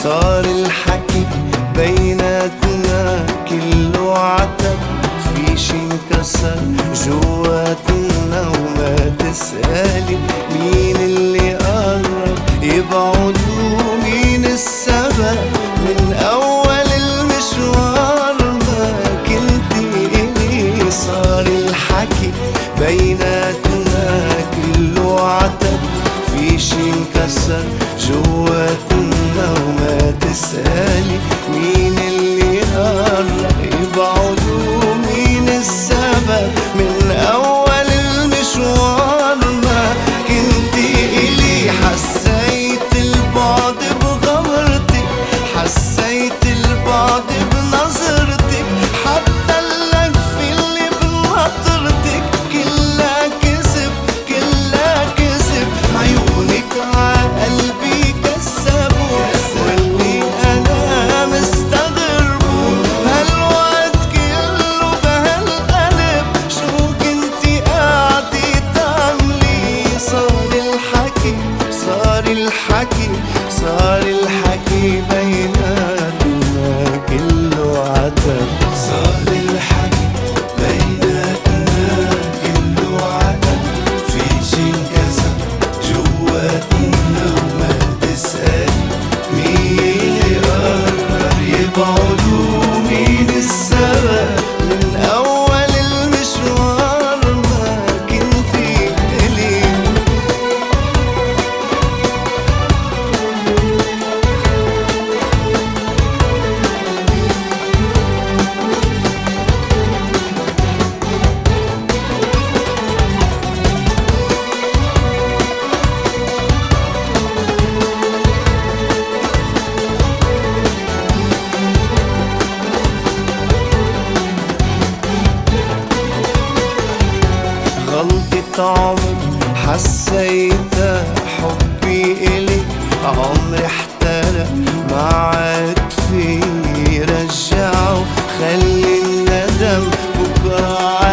صار الحكي بيناتنا كله عتب، في شي انكسر جواتنا وما تسألي مين اللي قرب يبعد ومين السبب. من أول المشوار ما كنتي إلي، صار الحكي بيناتنا كله عتب، في شي انكسر جواتنا وما تسألي مين اللي قرب يبعد ومين السبب. من أول المشوار ما كنتي إلي، حسيت البعد بغمرتك، حسيت البعد بنظرتك، حتى اللف اللي بنطرتك كلها كذب كلها كذب. عيونك عقلبي كسبوا واللي أنا مستغربه، هالوقت كله بهالقلب شو كنتي قاعدة تعملي. صار الحكي صار الحكي صار الحكي بيناتنا كله عتب، صار الحكي بيناتنا كله عتب، في شي انكسر جواتنا وما تسألي مين اللي قرر يبعد ومين السبب. من أول المشوار ما كنتي إلي. غلطة عمر حسيتها حبي إلك، عمري احترق ما عاد في رجعه، خلي الندم بكرة